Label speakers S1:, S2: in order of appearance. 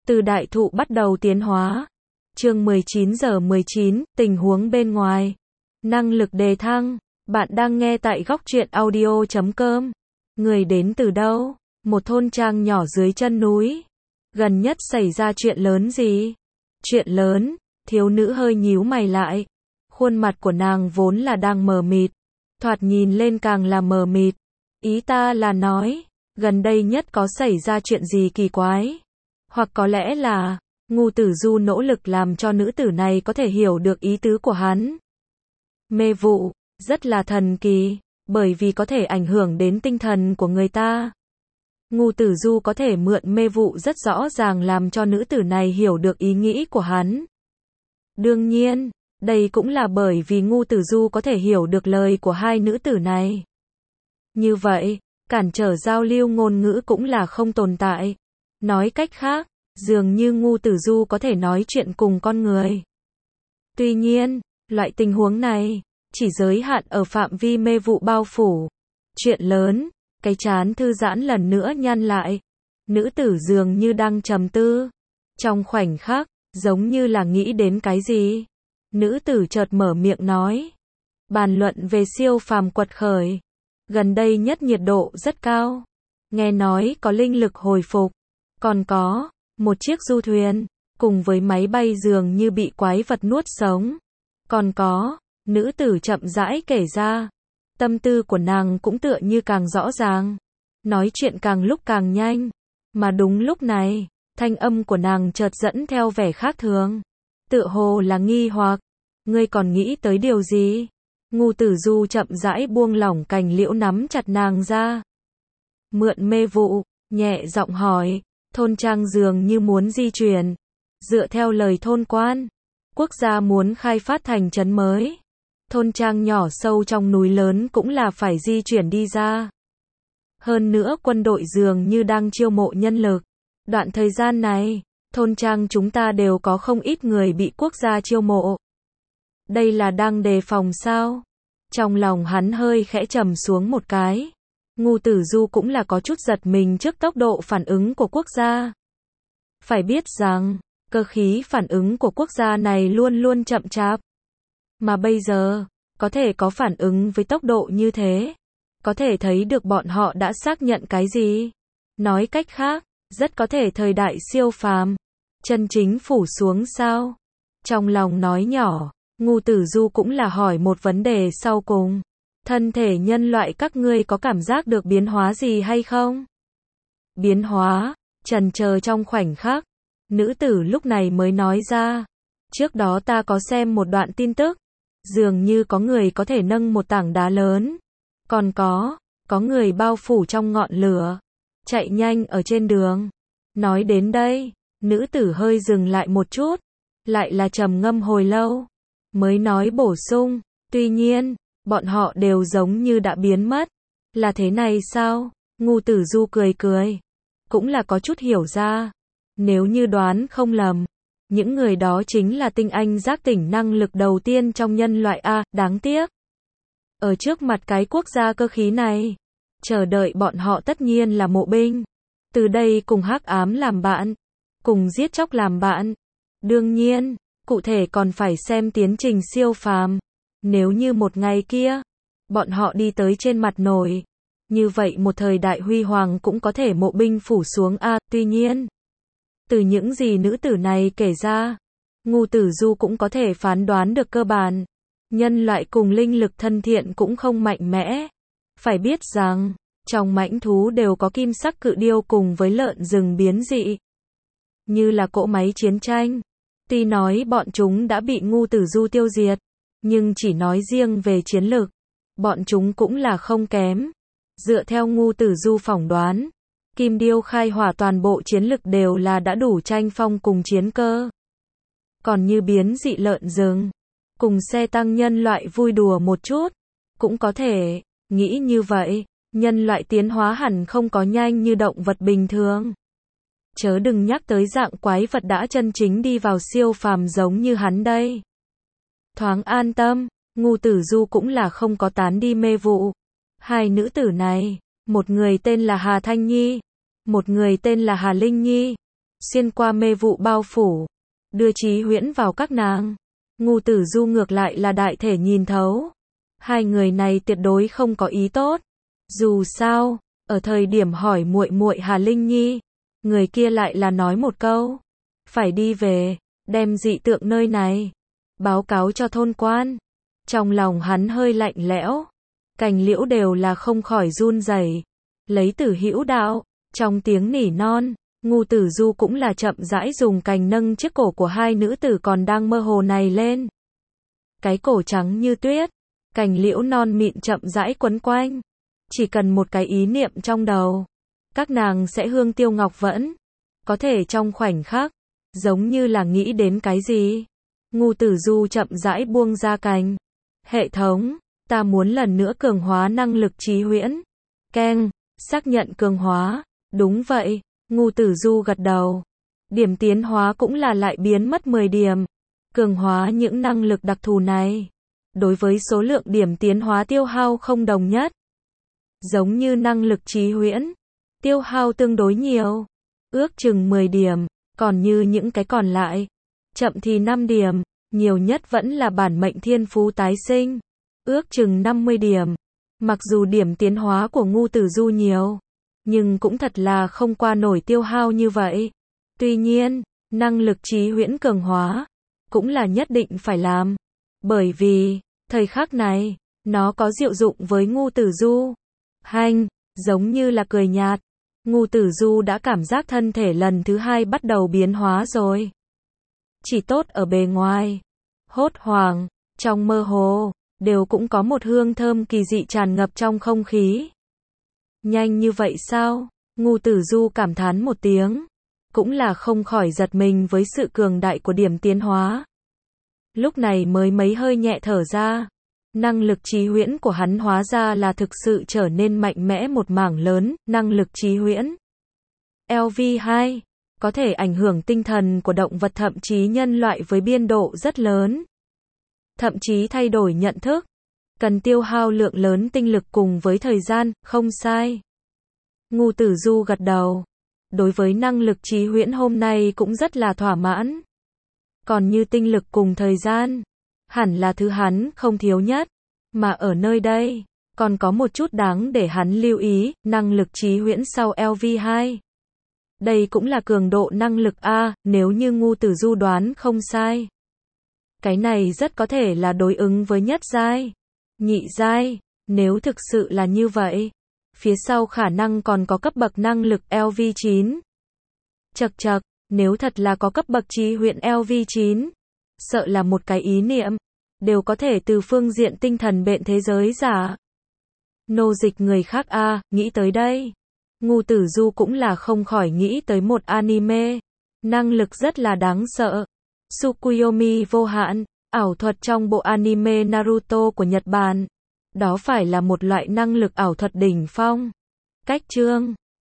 S1: Từ đại thụ bắt đầu tiến hóa. Chương 19:19, tình huống bên ngoài. Năng lực đề thăng. Bạn đang nghe tại Góc Truyện Audio.com. Người đến từ đâu? Một thôn trang nhỏ dưới chân núi. Gần nhất xảy ra chuyện lớn gì? Chuyện lớn, thiếu nữ hơi nhíu mày lại. Khuôn mặt của nàng vốn là đang mờ mịt. Thoạt nhìn lên càng là mờ mịt. Ý ta là nói, gần đây nhất có xảy ra chuyện gì kỳ quái? Hoặc có lẽ là, Ngưu Tử Du nỗ lực làm cho nữ tử này có thể hiểu được ý tứ của hắn. Mê vụ, rất là thần kỳ, bởi vì có thể ảnh hưởng đến tinh thần của người ta. Ngưu Tử Du có thể mượn mê vụ rất rõ ràng làm cho nữ tử này hiểu được ý nghĩ của hắn. Đương nhiên, đây cũng là bởi vì Ngưu Tử Du có thể hiểu được lời của hai nữ tử này. Như vậy, cản trở giao lưu ngôn ngữ cũng là không tồn tại. Nói cách khác, dường như Ngưu Tử Du có thể nói chuyện cùng con người. Tuy nhiên, loại tình huống này chỉ giới hạn ở phạm vi mê vụ bao phủ. Chuyện lớn, cái trán thư giãn lần nữa nhăn lại. Nữ tử dường như đang trầm tư. Trong khoảnh khắc, giống như là nghĩ đến cái gì. Nữ tử chợt mở miệng nói. Bàn luận về siêu phàm quật khởi. Gần đây nhất nhiệt độ rất cao. Nghe nói có linh lực hồi phục. Còn có một chiếc du thuyền, cùng với máy bay dường như bị quái vật nuốt sống. Còn có, nữ tử chậm rãi kể ra. Tâm tư của nàng cũng tựa như càng rõ ràng. Nói chuyện càng lúc càng nhanh. Mà đúng lúc này, thanh âm của nàng chợt dẫn theo vẻ khác thường. Tựa hồ là nghi hoặc. Ngươi còn nghĩ tới điều gì? Ngưu Tử Du chậm rãi buông lỏng cành liễu nắm chặt nàng ra. Mượn mê vụ, nhẹ giọng hỏi. Thôn trang dường như muốn di chuyển. Dựa theo lời thôn quan, quốc gia muốn khai phát thành trấn mới. Thôn trang nhỏ sâu trong núi lớn cũng là phải di chuyển đi ra. Hơn nữa quân đội dường như đang chiêu mộ nhân lực. Đoạn thời gian này, thôn trang chúng ta đều có không ít người bị quốc gia chiêu mộ. Đây là đang đề phòng sao? Trong lòng hắn hơi khẽ trầm xuống một cái. Ngưu Tử Du cũng là có chút giật mình trước tốc độ phản ứng của quốc gia. Phải biết rằng, cơ khí phản ứng của quốc gia này luôn luôn chậm chạp. Mà bây giờ, có thể có phản ứng với tốc độ như thế. Có thể thấy được bọn họ đã xác nhận cái gì. Nói cách khác, rất có thể thời đại siêu phàm chân chính phủ xuống sao? Trong lòng nói nhỏ, Ngưu Tử Du cũng là hỏi một vấn đề sau cùng. Thân thể nhân loại các ngươi có cảm giác được biến hóa gì hay không? Biến hóa, chần chờ trong khoảnh khắc. Nữ tử lúc này mới nói ra. Trước đó ta có xem một đoạn tin tức. Dường như có người có thể nâng một tảng đá lớn. Còn có người bao phủ trong ngọn lửa. Chạy nhanh ở trên đường. Nói đến đây, nữ tử hơi dừng lại một chút. Lại là trầm ngâm hồi lâu. Mới nói bổ sung. Tuy nhiên, bọn họ đều giống như đã biến mất. Là thế này sao? Ngưu Tử Du cười cười. Cũng là có chút hiểu ra. Nếu như đoán không lầm, những người đó chính là tinh anh giác tỉnh năng lực đầu tiên trong nhân loại A, đáng tiếc. Ở trước mặt cái quốc gia cơ khí này, chờ đợi bọn họ tất nhiên là mộ binh. Từ đây cùng hắc ám làm bạn, cùng giết chóc làm bạn. Đương nhiên, cụ thể còn phải xem tiến trình siêu phàm. Nếu như một ngày kia, bọn họ đi tới trên mặt nổi, như vậy một thời đại huy hoàng cũng có thể mộ binh phủ xuống A. Tuy nhiên, từ những gì nữ tử này kể ra, Ngưu Tử Du cũng có thể phán đoán được cơ bản. Nhân loại cùng linh lực thân thiện cũng không mạnh mẽ. Phải biết rằng, trong mãnh thú đều có kim sắc cự điêu cùng với lợn rừng biến dị. Như là cỗ máy chiến tranh. Tuy nói bọn chúng đã bị Ngưu Tử Du tiêu diệt, nhưng chỉ nói riêng về chiến lực, bọn chúng cũng là không kém. Dựa theo Ngưu Tử Du phỏng đoán, kim điêu khai hỏa toàn bộ chiến lực đều là đã đủ tranh phong cùng chiến cơ. Còn như biến dị lợn rừng, cùng xe tăng nhân loại vui đùa một chút, cũng có thể, nghĩ như vậy, nhân loại tiến hóa hẳn không có nhanh như động vật bình thường. Chớ đừng nhắc tới dạng quái vật đã chân chính đi vào siêu phàm giống như hắn đây. Thoáng an tâm, Ngưu Tử Du cũng là không có tán đi mê vụ. Hai nữ tử này, một người tên là Hà Thanh Nhi, một người tên là Hà Linh Nhi. xuyên qua mê vụ bao phủ, đưa Chí Huyễn vào các nàng. Ngưu Tử Du ngược lại là đại thể nhìn thấu. Hai người này tuyệt đối không có ý tốt. Dù sao, ở thời điểm hỏi muội muội Hà Linh Nhi, người kia lại là nói một câu, phải đi về, đem dị tượng nơi này báo cáo cho thôn quan. Trong lòng hắn hơi lạnh lẽo, cành liễu đều là không khỏi run rẩy. Lấy Tử Hữu đạo, trong tiếng nỉ non, Ngưu Tử Du cũng là chậm rãi dùng cành nâng chiếc cổ của hai nữ tử còn đang mơ hồ này lên. Cái cổ trắng như tuyết, cành liễu non mịn chậm rãi quấn quanh. Chỉ cần một cái ý niệm trong đầu, các nàng sẽ hương tiêu ngọc vẫn. Có thể trong khoảnh khắc, giống như là nghĩ đến cái gì. Ngưu Tử Du chậm rãi buông ra cành. Hệ thống, ta muốn lần nữa cường hóa năng lực Chí Huyễn. Keng, xác nhận cường hóa. Đúng vậy, Ngưu Tử Du gật đầu. Điểm tiến hóa cũng là lại biến mất 10 điểm. Cường hóa những năng lực đặc thù này, đối với số lượng điểm tiến hóa tiêu hao không đồng nhất. Giống như năng lực Chí Huyễn, tiêu hao tương đối nhiều, ước chừng 10 điểm, còn như những cái còn lại, chậm thì 5 điểm, nhiều nhất vẫn là bản mệnh thiên phú tái sinh, ước chừng 50 điểm. Mặc dù điểm tiến hóa của Ngưu Tử Du nhiều, nhưng cũng thật là không qua nổi tiêu hao như vậy. Tuy nhiên, năng lực Chí Huyễn cường hóa cũng là nhất định phải làm, bởi vì thời khắc này, nó có diệu dụng với Ngưu Tử Du. Hanh, giống như là cười nhạt, Ngưu Tử Du đã cảm giác thân thể lần thứ hai bắt đầu biến hóa rồi. Chỉ tốt ở bề ngoài, hốt hoảng, trong mơ hồ, đều cũng có một hương thơm kỳ dị tràn ngập trong không khí. Nhanh như vậy sao? Ngưu Tử Du cảm thán một tiếng, cũng là không khỏi giật mình với sự cường đại của điểm tiến hóa. Lúc này mới mấy hơi nhẹ thở ra. Năng lực Chí Huyễn của hắn hóa ra là thực sự trở nên mạnh mẽ một mảng lớn. Năng lực Chí Huyễn LV2 có thể ảnh hưởng tinh thần của động vật thậm chí nhân loại với biên độ rất lớn. Thậm chí thay đổi nhận thức, cần tiêu hao lượng lớn tinh lực cùng với thời gian, không sai. Ngưu Tử Du gật đầu. Đối với năng lực Chí Huyễn hôm nay cũng rất là thỏa mãn. Còn như tinh lực cùng thời gian, hẳn là thứ hắn không thiếu nhất. Mà ở nơi đây, còn có một chút đáng để hắn lưu ý, năng lực Chí Huyễn sau LV2. Đây cũng là cường độ năng lực A, nếu như Ngưu Tử Du đoán không sai. Cái này rất có thể là đối ứng với nhất giai, nhị giai, nếu thực sự là như vậy. Phía sau khả năng còn có cấp bậc năng lực LV9. Chậc chậc, nếu thật là có cấp bậc Chí Huyễn LV9, sợ là một cái ý niệm, đều có thể từ phương diện tinh thần bện thế giới giả. Nô dịch người khác a, nghĩ tới đây. Ngưu Tử Du cũng là không khỏi nghĩ tới một anime. Năng lực rất là đáng sợ. Tsukuyomi vô hạn, ảo thuật trong bộ anime Naruto của Nhật Bản. Đó phải là một loại năng lực ảo thuật đỉnh phong. Cách chương